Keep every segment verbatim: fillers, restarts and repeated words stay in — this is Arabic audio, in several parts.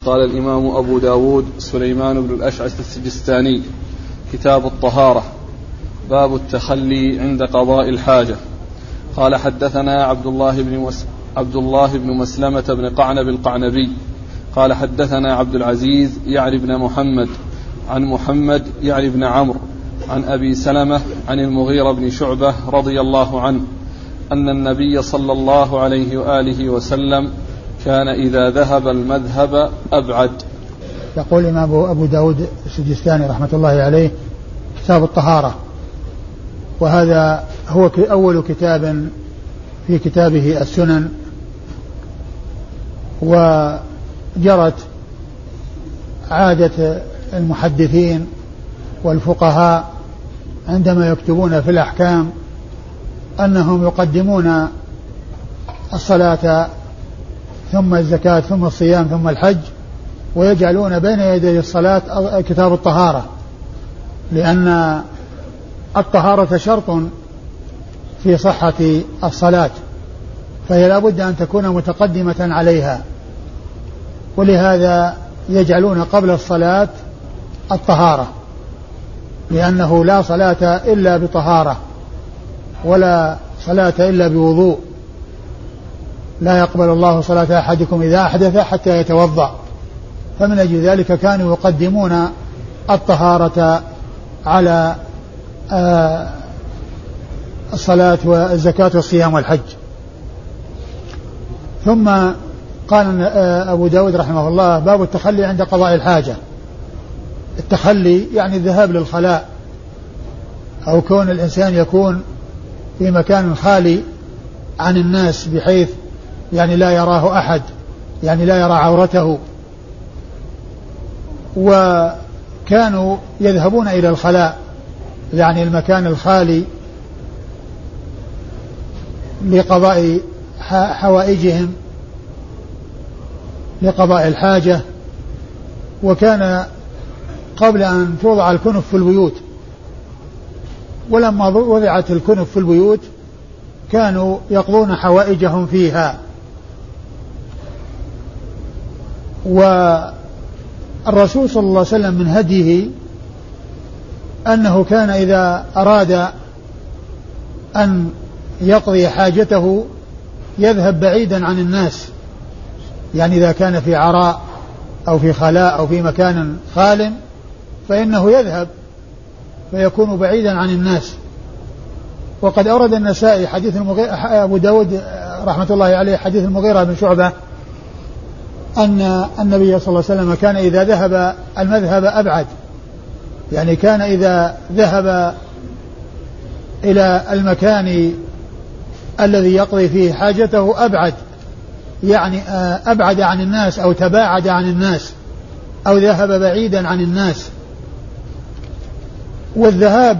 قال الإمام أبو داود سليمان بن الأشعث السجستاني: كتاب الطهارة، باب التخلي عند قضاء الحاجة. قال: حدثنا عبد الله بن مس... عبد الله بن مسلمة بن قعنب القعنبي قال: حدثنا عبد العزيز يعني بن محمد عن محمد يعني بن عمرو عن أبي سلمة عن المغيرة بن شعبة رضي الله عنه أن النبي صلى الله عليه وآله وسلم كان إذا ذهب المذهب أبعد. يقول الإمام أبو داود السجستاني رحمة الله عليه: كتاب الطهارة، وهذا هو أول كتاب في كتابه السنن. وجرت عادة المحدثين والفقهاء عندما يكتبون في الأحكام أنهم يقدمون الصلاة ثم الزكاة ثم الصيام ثم الحج، ويجعلون بين يدي الصلاة كتاب الطهارة، لأن الطهارة شرط في صحة الصلاة، فهي لا بد أن تكون متقدمة عليها، ولهذا يجعلون قبل الصلاة الطهارة، لأنه لا صلاة إلا بطهارة ولا صلاة إلا بوضوء. لا يقبل الله صلاة أحدكم إذا أحدث حتى يتوضأ، فمن أجل ذلك كانوا يقدمون الطهارة على آه الصلاة والزكاة والصيام والحج. ثم قال آه أبو داود رحمه الله: باب التخلي عند قضاء الحاجة. التخلي يعني الذهاب للخلاء، أو كون الإنسان يكون في مكان خالي عن الناس بحيث يعني لا يراه أحد، يعني لا يرى عورته. وكانوا يذهبون إلى الخلاء، يعني المكان الخالي، لقضاء حوائجهم، لقضاء الحاجة. وكان قبل أن توضع الكنف في البيوت، ولما وضعت الكنف في البيوت كانوا يقضون حوائجهم فيها. والرسول صلى الله عليه وسلم من هديه أنه كان إذا أراد أن يقضي حاجته يذهب بعيدا عن الناس، يعني إذا كان في عراء أو في خلاء أو في مكان خال فإنه يذهب فيكون بعيدا عن الناس. وقد أورد النسائي حديث المغيرة أبو داود رحمة الله عليه حديث المغيرة بن شعبة أن النبي صلى الله عليه وسلم كان إذا ذهب المذهب أبعد، يعني كان إذا ذهب إلى المكان الذي يقضي فيه حاجته أبعد، يعني أبعد عن الناس أو تباعد عن الناس أو ذهب بعيدا عن الناس. والذهاب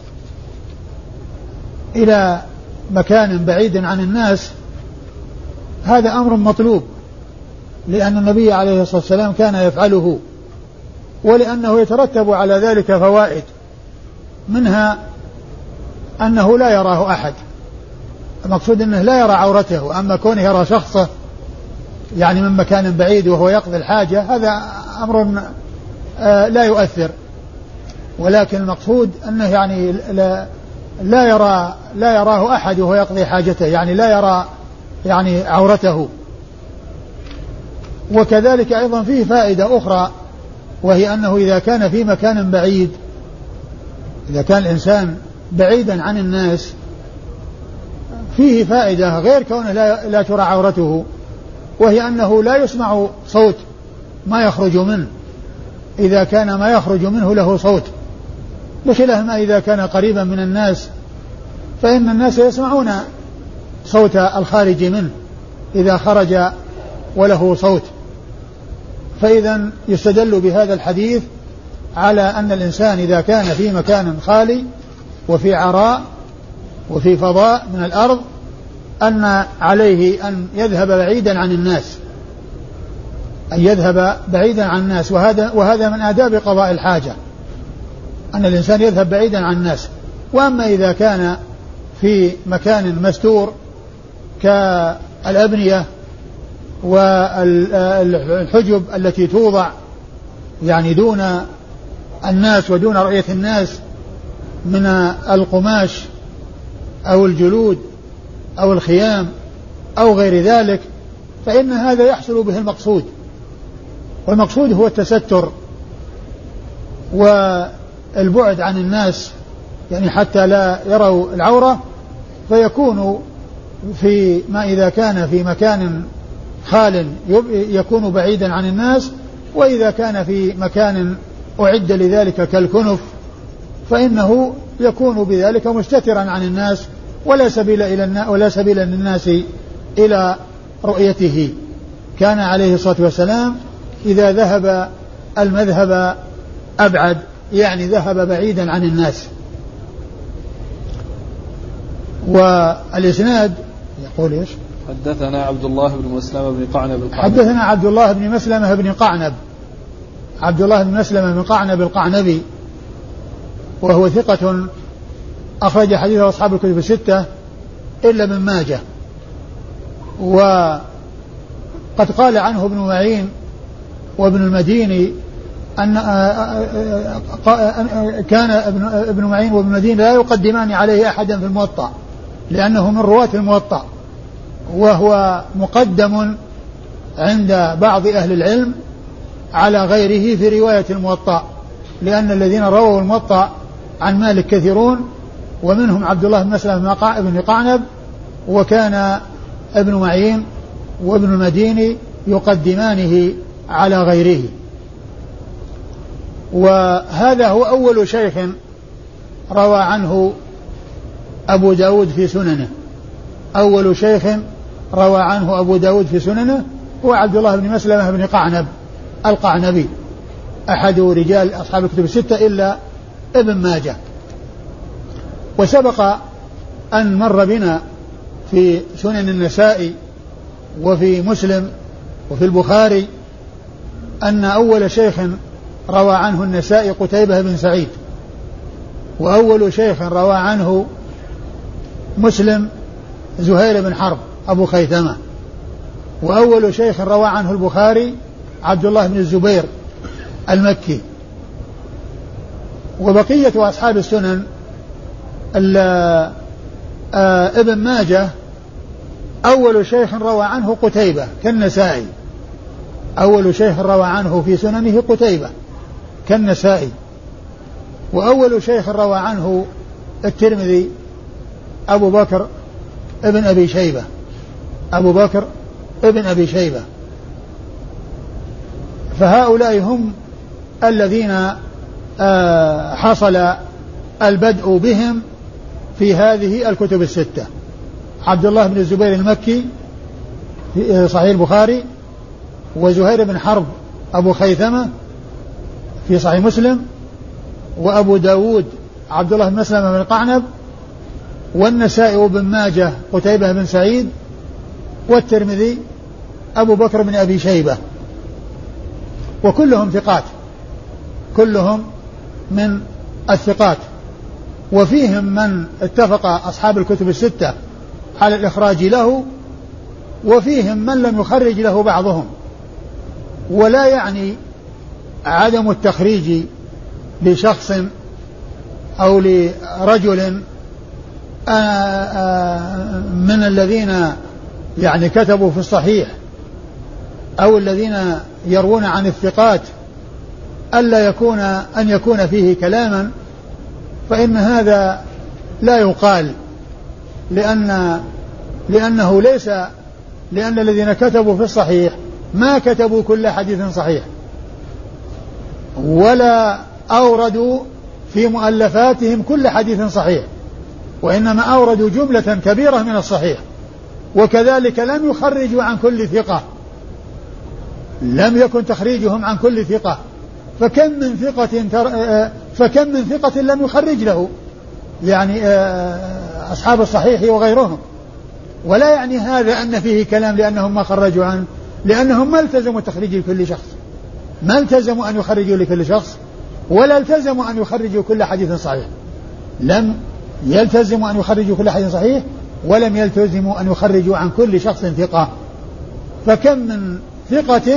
إلى مكان بعيد عن الناس هذا أمر مطلوب، لأن النبي عليه الصلاة والسلام كان يفعله، ولأنه يترتب على ذلك فوائد، منها أنه لا يراه أحد، المقصود أنه لا يرى عورته. أما كونه يرى شخصه يعني من مكان بعيد وهو يقضي الحاجة هذا أمر آه لا يؤثر، ولكن المقصود أنه يعني لا, لا يرى لا يراه أحد وهو يقضي حاجته، يعني لا يرى يعني عورته. وكذلك أيضا فيه فائدة أخرى، وهي أنه إذا كان في مكان بعيد، إذا كان الإنسان بعيدا عن الناس فيه فائدة غير كونه لا, لا ترى عورته، وهي أنه لا يسمع صوت ما يخرج منه إذا كان ما يخرج منه له صوت، بخلاف ما إذا كان قريبا من الناس فإن الناس يسمعون صوت الخارج منه إذا خرج وله صوت. فإذا يستدل بهذا الحديث على أن الإنسان إذا كان في مكان خالي وفي عراء وفي فضاء من الأرض أن عليه أن يذهب بعيدا عن الناس، أن يذهب بعيدا عن الناس. وهذا, وهذا من آداب قضاء الحاجة، أن الإنسان يذهب بعيدا عن الناس. وأما إذا كان في مكان مستور كالأبنية والحجب التي توضع يعني دون الناس ودون رؤية الناس من القماش أو الجلود أو الخيام أو غير ذلك، فإن هذا يحصل به المقصود، والمقصود هو التستر والبعد عن الناس يعني حتى لا يروا العورة، فيكون في ما إذا كان في مكان خال يكون بعيدا عن الناس، وإذا كان في مكان أعد لذلك كالكنف فإنه يكون بذلك مستترا عن الناس ولا سبيل إلى الناس ولا سبيل للناس إلى رؤيته. كان عليه الصلاة والسلام إذا ذهب المذهب أبعد، يعني ذهب بعيدا عن الناس. والإسناد يقول إيش؟ حدثنا عبد الله بن مسلمة بن قعنب القعنبي. حدثنا عبد الله بن مسلمة بن قعنب عبد الله بن مسلمة بن قعنب القعنبي، وهو ثقة أخرج حديثه أصحاب الكتب الستة إلا من ماجه. وقد قال عنه ابن معين وابن المديني أن كان ابن معين وابن المديني لا يقدمان عليه أحدا في الموطأ لأنه من رواة الموطأ، وهو مقدم عند بعض أهل العلم على غيره في رواية الموطأ، لأن الذين رووا الموطأ عن مالك كثيرون، ومنهم عبد الله بن مسلم بن قعنب، وكان ابن معين وابن المديني يقدمانه على غيره. وهذا هو أول شيخ روى عنه أبو داود في سننه أول شيخ روى عنه أبو داود في سننه هو عبد الله بن مسلمة بن قعنب القعنبي، أحد رجال أصحاب الكتب الستة إلا ابن ماجه. وسبق أن مر بنا في سنن النسائي وفي مسلم وفي البخاري أن أول شيخ روى عنه النسائي قتيبة بن سعيد، وأول شيخ روى عنه مسلم زهير بن حرب أبو خيثمة، وأول شيخ روى عنه البخاري عبد الله بن الزبير المكي. وبقية أصحاب السنن ابن ماجه أول شيخ روى عنه قتيبة كالنسائي، أول شيخ روى عنه في سننه قتيبة كالنسائي. وأول شيخ روى عنه الترمذي أبو بكر ابن أبي شيبة أبو بكر ابن أبي شيبة. فهؤلاء هم الذين حصل البدء بهم في هذه الكتب الستة: عبد الله بن الزبير المكي في صحيح البخاري، وزهير بن حرب أبو خيثمة في صحيح مسلم، وأبو داود عبد الله بن مسلمة بن قعنب، والنسائي وابن ماجه قتيبة بن سعيد، والترمذي أبو بكر بن أبي شيبة. وكلهم ثقات، كلهم من الثقات، وفيهم من اتفق أصحاب الكتب الستة على الإخراج له، وفيهم من لم يخرج له بعضهم. ولا يعني عدم التخريج لشخص أو لرجل من الذين يعني كتبوا في الصحيح أو الذين يروون عن الثقات ألا يكون أن يكون فيه كلاما، فإن هذا لا يقال، لأن لأنه ليس لأن الذين كتبوا في الصحيح ما كتبوا كل حديث صحيح، ولا أوردوا في مؤلفاتهم كل حديث صحيح، وإنما أوردوا جملة كبيرة من الصحيح. وكذلك لم يخرجوا عن كل ثقة، لم يكن تخريجهم عن كل ثقة، فكم من ثقة فكم من ثقة لم يخرج له يعني أصحاب الصحيح وغيرهم. ولا يعني هذا أن فيه كلام لأنهم ما خرجوا عنه، لأنهم ما التزموا تخريج لكل شخص، ما التزموا أن يخرجوا لكل شخص، ولا التزموا أن يخرجوا كل حديث صحيح، لم يلتزموا أن يخرجوا كل حديث صحيح، ولم يلتزموا أن يخرجوا عن كل شخص ثقة. فكم من ثقة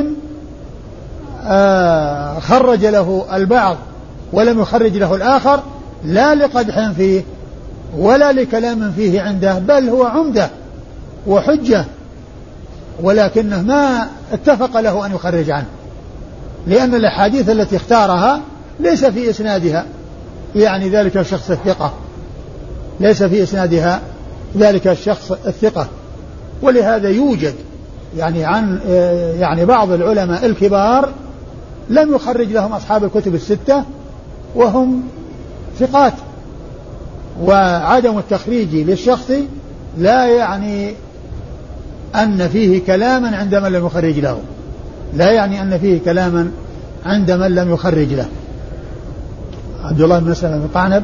آه خرج له البعض ولم يخرج له الآخر، لا لقدح فيه ولا لكلام فيه عنده، بل هو عمدة وحجة، ولكنه ما اتفق له أن يخرج عنه، لأن الأحاديث التي اختارها ليس في إسنادها يعني ذلك الشخص الثقة، ليس في إسنادها ذلك الشخص الثقة. ولهذا يوجد يعني عن يعني بعض العلماء الكبار لم يخرج لهم أصحاب الكتب الستة وهم ثقات، وعدم التخريج للشخص لا يعني أن فيه كلاما عند من لم يخرج له، لا يعني أن فيه كلاما عند من لم يخرج له. عبد الله بن مسلمة بن قعنب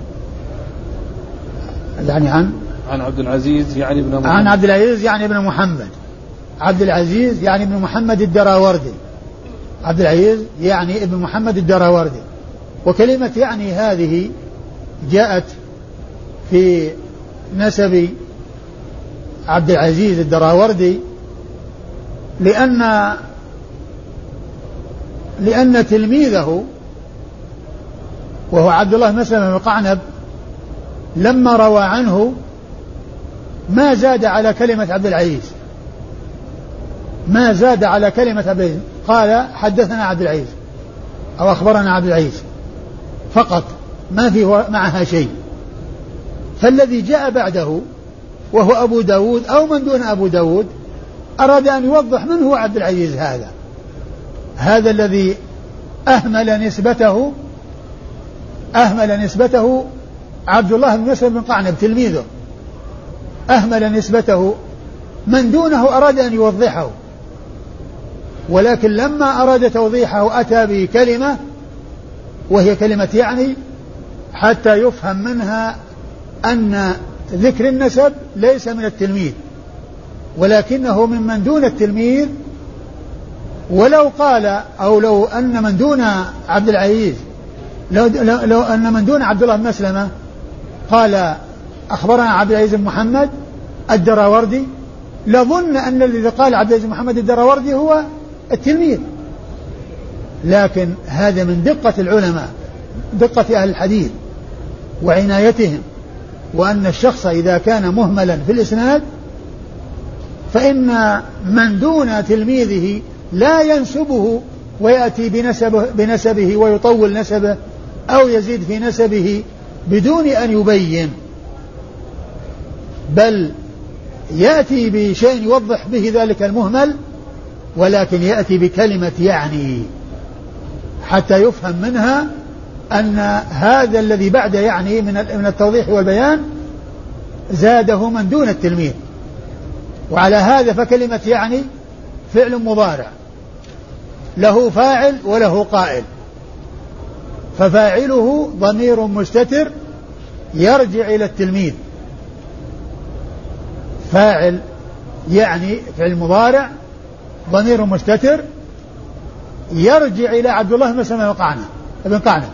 يعني عن عن عبد العزيز يعني ابن محمد عن عبد العزيز يعني ابن محمد عبد العزيز يعني ابن محمد الدراوردي عبد العزيز يعني ابن محمد الدراوردي. وكلمة يعني هذه جاءت في نسب عبد العزيز الدراوردي لأن لأن تلميذه وهو عبد الله بن مسلمة بن قعنب لما روى عنه ما زاد على كلمة عبد العزيز ما زاد على كلمة عبد العزيز قال حدثنا عبد العزيز أو أخبرنا عبد العزيز فقط، ما في معها شيء. فالذي جاء بعده وهو أبو داود أو من دون أبو داود أراد أن يوضح من هو عبد العزيز هذا هذا الذي أهمل نسبته أهمل نسبته عبد الله بن مسلم بن قعنب تلميذه أهمل نسبته، من دونه أراد أن يوضحه، ولكن لما أراد توضيحه أتى بكلمة وهي كلمة يعني حتى يفهم منها أن ذكر النسب ليس من التلميذ ولكنه ممن دون التلميذ. ولو قال أو لو أن من دون عبد العزيز لو, لو, لو أن من دون عبد الله بن مسلمة قال أخبرنا عبد العزيز بن محمد الدراوردي لظن أن الذي قال عبد العزيز بن محمد الدراوردي هو التلميذ، لكن هذا من دقة العلماء دقة أهل الحديث وعنايتهم، وأن الشخص إذا كان مهملا في الإسناد فإن من دون تلميذه لا ينسبه ويأتي بنسبه, بنسبه ويطول نسبه أو يزيد في نسبه بدون أن يبين، بل يأتي بشيء يوضح به ذلك المهمل، ولكن يأتي بكلمة يعني حتى يفهم منها أن هذا الذي بعد يعني من التوضيح والبيان زاده من دون التلميذ. وعلى هذا فكلمة يعني فعل مضارع له فاعل وله قائل، ففاعله ضمير مستتر يرجع إلى التلميذ. فاعل يعني فعل مضارع ضمير مستتر يرجع إلى عبد الله بن مسلمة بن قعنب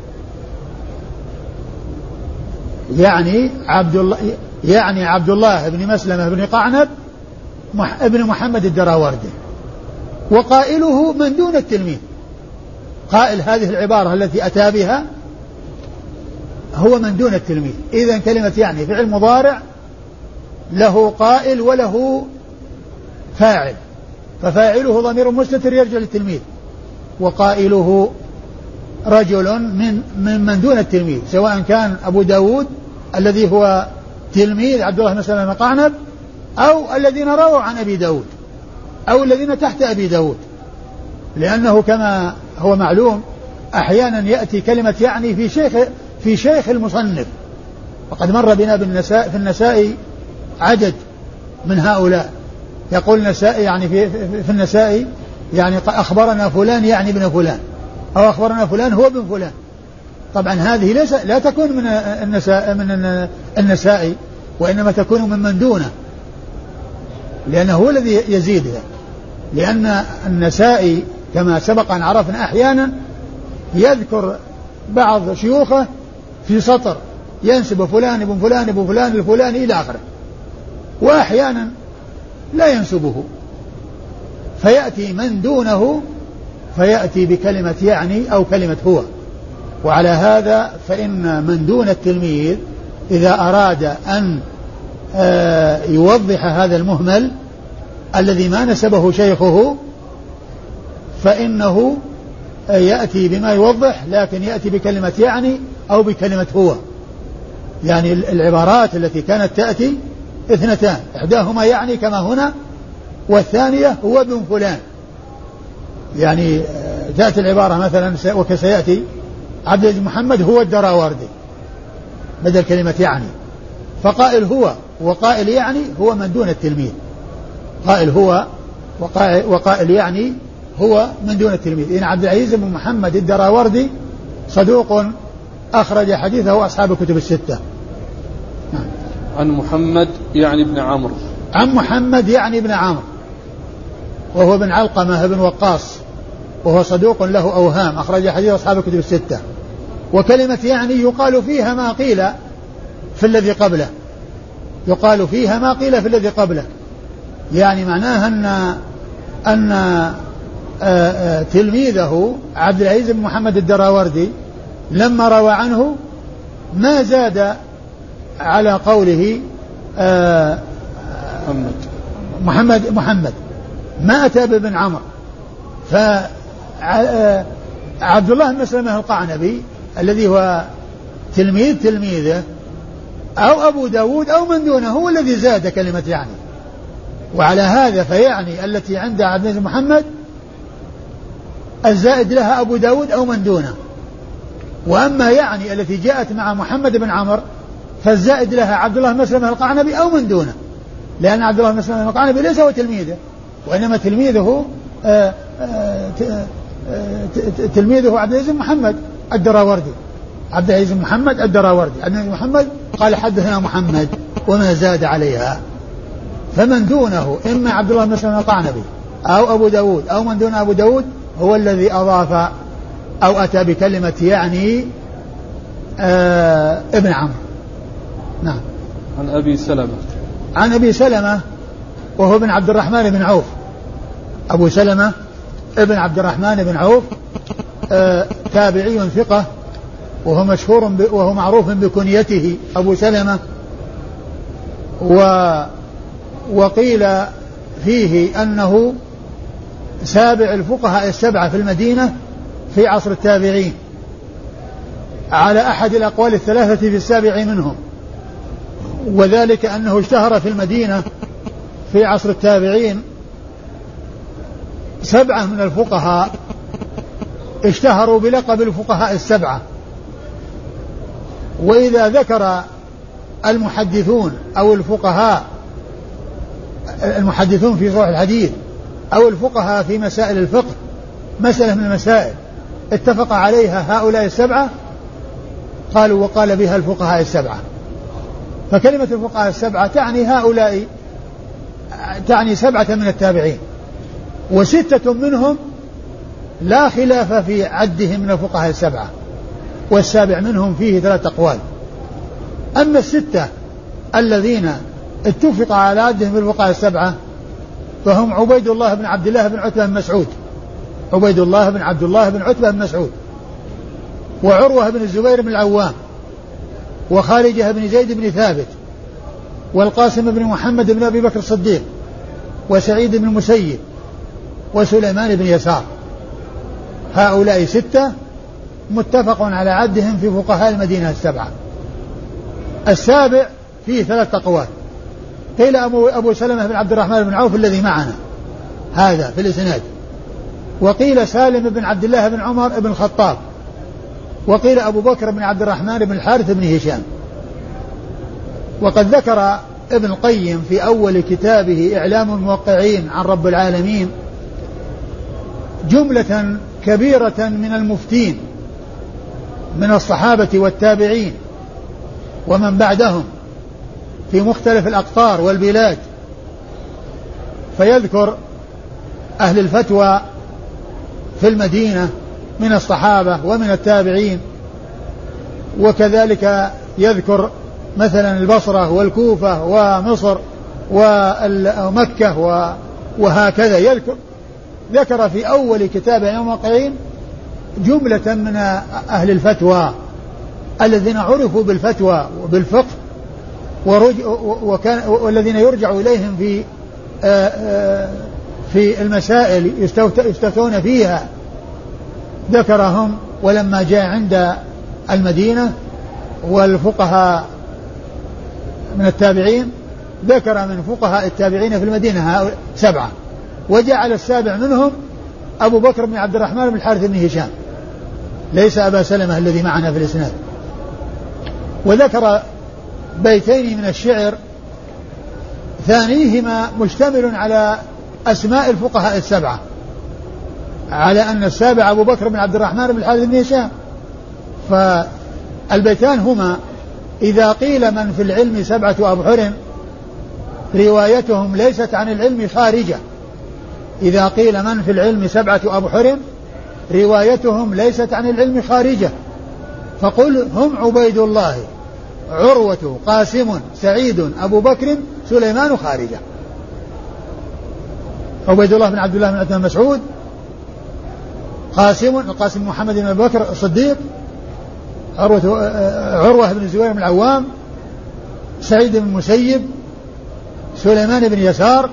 يعني عبد الله يعني عبد الله بن مسلمة بن قعنب ابن محمد الدراوردي، وقائله من دون التلميذ. قائل هذه العبارة التي أتى بها هو من دون التلميذ. إذن كلمة يعني فعل مضارع له قائل وله فاعل، ففاعله ضمير مستتر يرجع للتلميذ، وقائله رجل من من, من دون التلميذ، سواء كان أبو داود الذي هو تلميذ عبد الله بن مسلمة بن قعنب أو الذين رووا عن أبي داود أو الذين تحت أبي داود، لأنه كما هو معلوم أحيانا يأتي كلمة يعني في شيخ في شيخ المصنف، وقد مر بنا بالنساء في النساء عدد من هؤلاء يقول النسائي يعني في, في النسائي يعني أخبرنا فلان يعني ابن فلان أو أخبرنا فلان هو ابن فلان. طبعا هذه ليس لا تكون من النساء من النسائي وإنما تكون من من دونه، لأنه هو الذي يزيدها، لأن النسائي كما سبق أن عرفنا أحيانا يذكر بعض شيوخه في سطر ينسب فلان ابن فلان ابن فلان الفلاني إلى آخره، وأحيانا لا ينسبه فيأتي من دونه فيأتي بكلمة يعني أو كلمة هو. وعلى هذا فإن من دون التلميذ إذا أراد أن يوضح هذا المهمل الذي ما نسبه شيخه فإنه يأتي بما يوضح، لكن يأتي بكلمة يعني أو بكلمة هو. يعني العبارات التي كانت تأتي اثنتان، إحداهما يعني كما هنا، والثانية هو ابن فلان. يعني تأتي العبارة مثلا وكسيأتي عبد العزيز محمد هو الدراوردي بدل كلمة يعني، فقائل هو وقائل يعني هو من دون التلميذ. قائل هو وقائل, وقائل يعني هو من دون التلميذ. إن عبد العزيز بن محمد الدراوردي صدوق أخرج حديثه أصحاب الكتب الستة. عن محمد يعني ابن عمرو. عن محمد يعني ابن عمرو وهو بن علقمة بن وقاص وهو صدوق له أوهام أخرج حديث أصحاب الكتب الستة. وكلمة يعني يقال فيها ما قيل في الذي قبله، يقال فيها ما قيل في الذي قبله. يعني معناها أن أن آآ آآ تلميذه عبد العزيز بن محمد الدراوردي لما روى عنه ما زاد على قوله محمد محمد محمد ما أتى بابن عمرو. فعبد الله بن مسلمة القعنبي الذي هو تلميذ تلميذه أو أبو داود أو من دونه هو الذي زاد كلمة يعني. وعلى هذا فيعني التي عند عبد العزيز محمد الزائد لها أبو داود أو من دونه. وأما يعني التي جاءت مع محمد بن عمرو فالزائد لها عبد الله بن مسلمة القعنبي أو من دونه، لأن عبد الله بن مسلمة القعنبي ليس هو تلميذه، وإنما تلميذه آآ آآ تلميذه عبد العزيز محمد الدراوردي. عبد العزيز محمد الدراوردي عبد العزيز محمد قال حدثنا محمد وما زاد عليها. فمن دونه إما عبد الله بن مسلمة القعنبي أو أبو داود أو من دون أبو داود هو الذي أضاف أو أتى بكلمة يعني ابن عمرو. نعم. عن أبي سلمة. عن أبي سلمة وهو بن عبد الرحمن بن عوف. أبو سلمة ابن عبد الرحمن بن عوف آه تابعي ثقة وهو مشهور ب... وهو معروف بكنيته أبو سلمة. و... وقيل فيه أنه سابع الفقهاء السبعة في المدينة في عصر التابعين على أحد الأقوال الثلاثة في السابع منهم، وذلك أنه اشتهر في المدينة في عصر التابعين سبعة من الفقهاء اشتهروا بلقب الفقهاء السبعة. وإذا ذكر المحدثون أو الفقهاء المحدثون في صحيح الحديث أو الفقهاء في مسائل الفقه مسألة من المسائل اتفق عليها هؤلاء السبعة قالوا وقال بها الفقهاء السبعة. فكلمة الفقهاء السبعة تعني هؤلاء، تعني سبعة من التابعين، وستة منهم لا خلاف في عدهم من الفقهاء السبعة، والسابع منهم فيه ثلاث أقوال. أما الستة الذين اتفق على عدهم بالفقهاء السبعة فهم عبيد الله بن عبد الله بن عتبة بن مسعود، عبيد الله بن عبد الله بن عتبة بن مسعود، وعروة بن الزبير بن العوام، وخارجة بن زيد بن ثابت، والقاسم بن محمد بن أبي بكر الصديق، وسعيد بن المسيب، وسليمان بن يسار. هؤلاء ستة متفق على عدهم في فقهاء المدينة السبعة. السابع فيه ثلاث أقوال، قيل أبو, أبو سلمة بن عبد الرحمن بن عوف الذي معنا هذا في الإسناد، وقيل سالم بن عبد الله بن عمر بن الخطاب، وقيل أبو بكر بن عبد الرحمن بن الحارث بن هشام. وقد ذكر ابن القيم في أول كتابه إعلام الموقعين عن رب العالمين جملة كبيرة من المفتين من الصحابة والتابعين ومن بعدهم في مختلف الأقطار والبلاد، فيذكر أهل الفتوى في المدينة من الصحابة ومن التابعين، وكذلك يذكر مثلا البصرة والكوفة ومصر ومكة وهكذا يذكر ذكر في أول كتاب يوم القيامة جملة من أهل الفتوى الذين عرفوا بالفتوى وبالفقه وكان والذين يرجع إليهم في في المسائل يستفتون فيها ذكرهم. ولما جاء عند المدينة والفقهاء من التابعين ذكر من فقهاء التابعين في المدينة سبعة، وجعل السابع منهم أبو بكر بن عبد الرحمن بن الحارث بن هشام، ليس أبا سلمة الذي معنا في الإسناد. وذكر بيتين من الشعر ثانيهما مشتمل على أسماء الفقهاء السبعة، على أن السابع أبو بكر بن عبد الرحمن بن الحارث بن هشام. فالبيتان هما: إذا قيل من في العلم سبعة أبحر روايتهم ليست عن العلم خارجة. إذا قيل من في العلم سبعة أبحر روايتهم ليست عن العلم خارجة، فقل هم عبيد الله عروة قاسم سعيد أبو بكر سليمان خارجة. عبيد الله بن عبد الله بن عبد مسعود، قاسم قاسم محمد بن أبي بكر الصديق، عروة, عروة بن الزبير بن العوام، سعيد بن المسيب، سليمان بن يسار،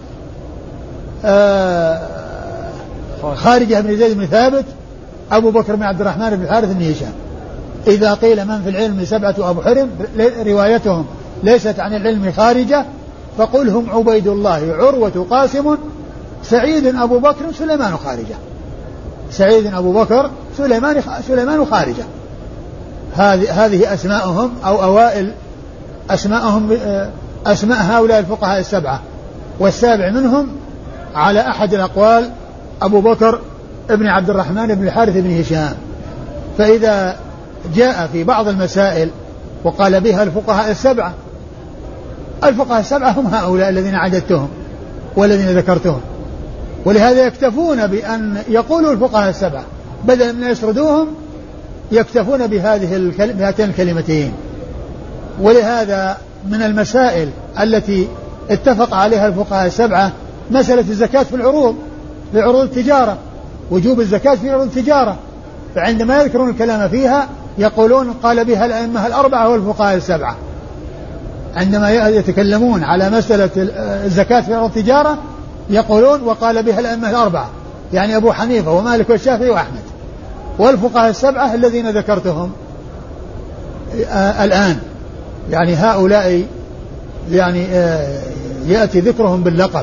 خارجة بن زيد بن ثابت، أبو بكر بن عبد الرحمن بن الحارث بن هشام. إذا قيل من في العلم سبعة أبحر روايتهم ليست عن العلم خارجة، فقل هم عبيد الله عروة قاسم سعيد أبو بكر سليمان خارجة. سعيد أبو بكر سليمان سليمان خارجة. هذه هذه أسماءهم أو أوائل أسماءهم أسماء هؤلاء الفقهاء السبعة، والسابع منهم على أحد الأقوال أبو بكر ابن عبد الرحمن بن الحارث بن هشام. فإذا جاء في بعض المسائل وقال بها الفقهاء السبعة، الفقهاء السبعة هم هؤلاء الذين عددتهم والذين ذكرتهم، ولهذا يكتفون بأن يقولوا الفقهاء السبعة بدلا من يسردوهم، يكتفون بهذه بهاتين الكلمتين. ولهذا من المسائل التي اتفق عليها الفقهاء السبعة مسألة الزكاة في العروض، في عروض التجارة، وجوب الزكاة في عروض التجارة. فعندما يذكرون الكلام فيها يقولون قال بها الأئمة الأربعة والفقهاء السبعة. عندما يتكلمون على مسألة الزكاة في عروض التجارة يقولون وقال بها الأئمة الأربعة، يعني أبو حنيفة ومالك والشافعي وأحمد، والفقهاء السبعة الذين ذكرتهم الآن. يعني هؤلاء يعني يأتي ذكرهم باللقب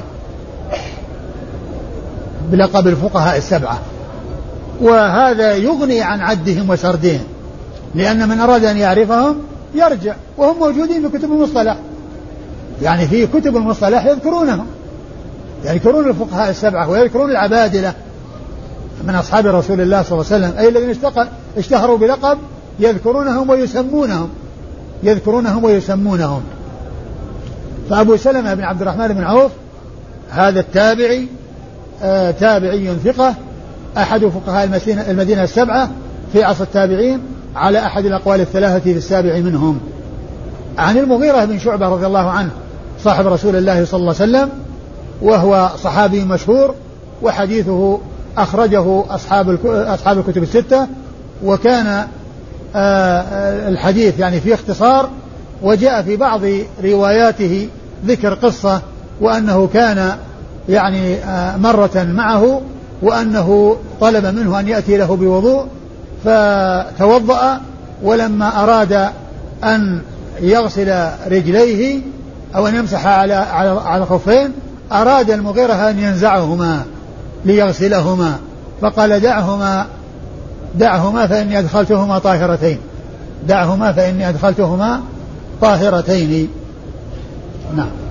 بلقب الفقهاء السبعة، وهذا يغني عن عدهم وسردهم، لأن من أراد أن يعرفهم يرجع، وهم موجودين في كتب المصطلح، يعني في كتب المصطلح يذكرونهم، يذكرون الفقهاء السبعة ويذكرون العبادلة من أصحاب رسول الله صلى الله عليه وسلم، أي الذين اشتهروا بلقب يذكرونهم ويسمونهم يذكرونهم ويسمونهم. فأبو سلمة بن عبد الرحمن بن عوف هذا التابعي آه تابعي ثقة، أحد فقهاء المدينة السبعة في عصر التابعين، على أحد الأقوال الثلاثة في السابع منهم. عن المغيرة بن شعبة رضي الله عنه صاحب رسول الله صلى الله عليه وسلم، وهو صحابي مشهور، وحديثه أخرجه أصحاب أصحاب الكتب الستة، وكان الحديث يعني في اختصار، وجاء في بعض رواياته ذكر قصة وأنه كان يعني مرة معه، وأنه طلب منه أن يأتي له بوضوء فتوضأ، ولما أراد أن يغسل رجليه أو أن يمسح على على الخفين أراد المغيرة أن ينزعهما ليغسلهما، فقال دعهما دعهما فإني أدخلتهما طاهرتين دعهما فإني أدخلتهما طاهرتين. نعم.